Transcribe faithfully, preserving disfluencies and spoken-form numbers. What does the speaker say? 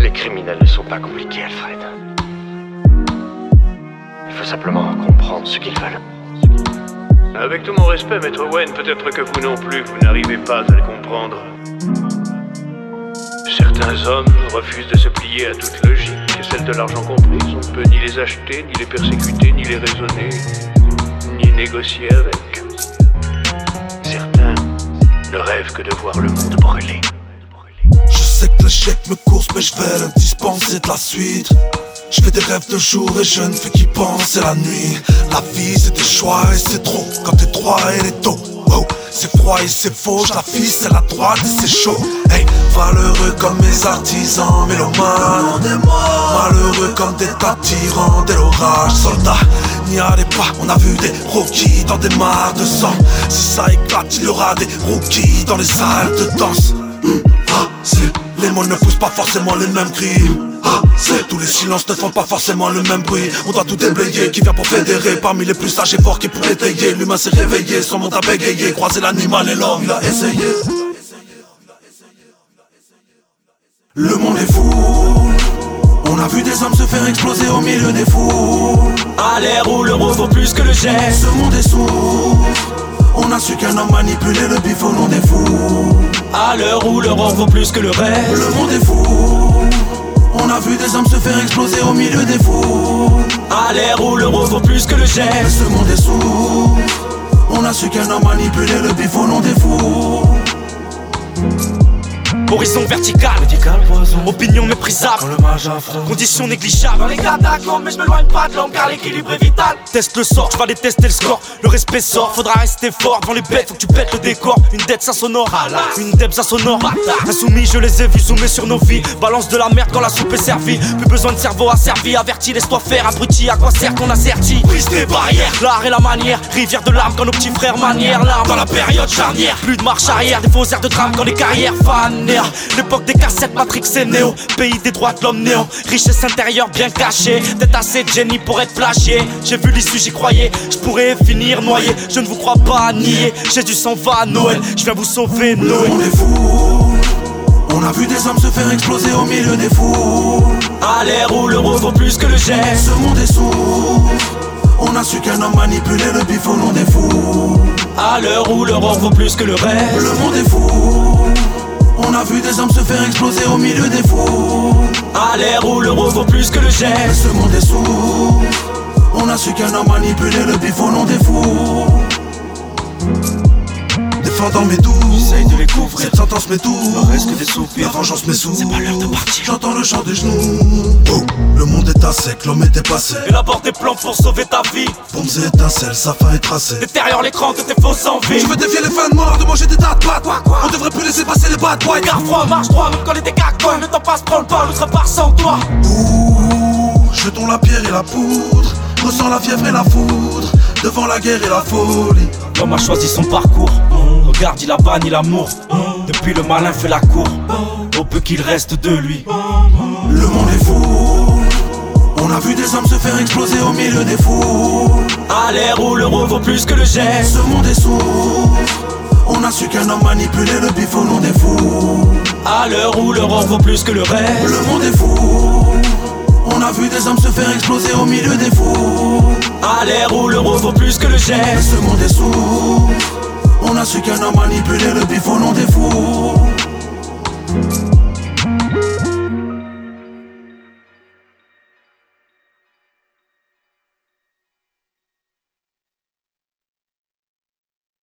Les criminels ne sont pas compliqués, Alfred. Il faut simplement comprendre ce qu'ils veulent. Avec tout mon respect, Maître Wayne, peut-être que vous non plus, vous n'arrivez pas à le comprendre. Certains hommes refusent de se plier à toute logique, celle de l'argent comprise. On ne peut ni les acheter, ni les persécuter, ni les raisonner, ni négocier avec. Certains ne rêvent que de voir le monde brûler. Je sais que l'échec me course, mais je vais le dispenser de la suite. Je fais des rêves de jour et je ne fais qu'y penser la nuit. La vie c'est des choix et c'est trop quand t'es droit et les taux. Oh, c'est froid et c'est faux, la vie c'est la droite et c'est chaud. Hey, valeureux comme mes artisans, mélomanes. Malheureux comme des tas tyrans, dès l'orage. Soldats, n'y allez pas, on a vu des rookies dans des mares de sang. Si ça éclate, il y aura des rookies dans les salles de danse. Mmh, ah, c'est les mots ne poussent pas forcément les mêmes cris. Ah, c'est tous les silences ne font pas forcément le même bruit. On doit tout déblayer, qui vient pour fédérer. Parmi les plus sages et forts qui pourraient étayer. L'humain s'est réveillé, son monde a bégayé. Croiser l'animal et l'homme, il a essayé. Le monde est fou. On a vu des hommes se faire exploser au milieu des fous. À l'ère où l'euro vaut plus que le geste, ce monde est sourd. On a su qu'un homme manipulait le bif au nom des fous. À l'heure où l'euro vaut plus que le reste, le monde est fou. On a vu des hommes se faire exploser au milieu des fous. À l'ère où l'euro vaut plus que le geste, ce monde est sourd. On a su qu'un homme manipulait le bif au nom des fous. Horizon vertical, médical poison. Opinion méprisable, quand le mage affronte. Conditions négligeables. Dans les catacombes, mais je m'éloigne pas de l'homme car l'équilibre est vital. Teste le sort, je vais aller tester le score. Le respect sort, faudra rester fort. Devant les bêtes, faut que tu pètes le décor. Une dette ça sonore, une dette ça sonore. Insoumis, je les ai vus zoomer sur nos vies. Balance de la merde quand la soupe est servie. Plus besoin de cerveau asservi, averti, laisse-toi faire. Abruti, à quoi sert qu'on assertit? Brise tes barrières, l'art et la manière. Rivière de larmes quand nos petits frères manièrent l'arme. Dans la période charnière, plus de marche arrière, des faux airs de drame quand les carrières fanèrent. L'époque des cassettes, Matrix et Néo. Pays des droits de l'homme néant. Richesse intérieure bien cachée. Peut-être assez de génie pour être plagié. J'ai vu l'issue, j'y croyais. Je pourrais finir noyé. Je ne vous crois pas nier. Jésus s'en va à Noël. Je viens vous sauver Noël. Le monde est fou. On a vu des hommes se faire exploser au milieu des fous. À l'ère où l'euro vaut plus que le geste, ce monde est sourd. On a su qu'un homme manipulait le bif au nom des fous. À l'heure où l'euro vaut plus que le reste, le monde est fou. On a vu des hommes se faire exploser au milieu des fous. À l'ère où l'euro vaut plus que le geste, ce monde est sourd. On a su qu'un homme manipulait le bif au nom des fous. Défendant mes doutes, j'essaye de les couvrir. Cette sentence m'étouffe, il reste que des soupirs. La vengeance m'essouffle, c'est pas l'heure de partir. J'entends le chant des genoux. Oh, le monde est à sec, l'homme est dépassé. Élabore des plans pour sauver ta vie. Bombes et étincelles, sa fin est tracée. Détériore l'écran de tes fausses envies. Je veux défier les fins de mort, de manger des tas de pâtes. On devrait plus laisser passer les bad boys. Garde froid, marche droit, même quand les dégâts cognent. Le temps passe, prends le pas, l'autre part sans toi. Ouh, jetons la pierre et la poudre. Ressens la fièvre et la foudre. Devant la guerre et la folie. L'homme a choisi son parcours. Regarde, il a banni l'amour. Depuis le malin fait la cour. Au peu qu'il reste de lui. Le monde est fou. On a vu des hommes se faire exploser au milieu des fous. À l'ère où l'euro vaut plus que le geste, ce monde est sourd. On a su qu'un homme manipulait le bif au nom des fous. À l'heure où l'euro vaut plus que le reste, le monde est fou. On a vu des hommes se faire exploser au milieu des fous. À l'ère où l'euro vaut plus que le geste, ce monde est sourd. On a su qu'un homme manipulait le bif au nom des fous.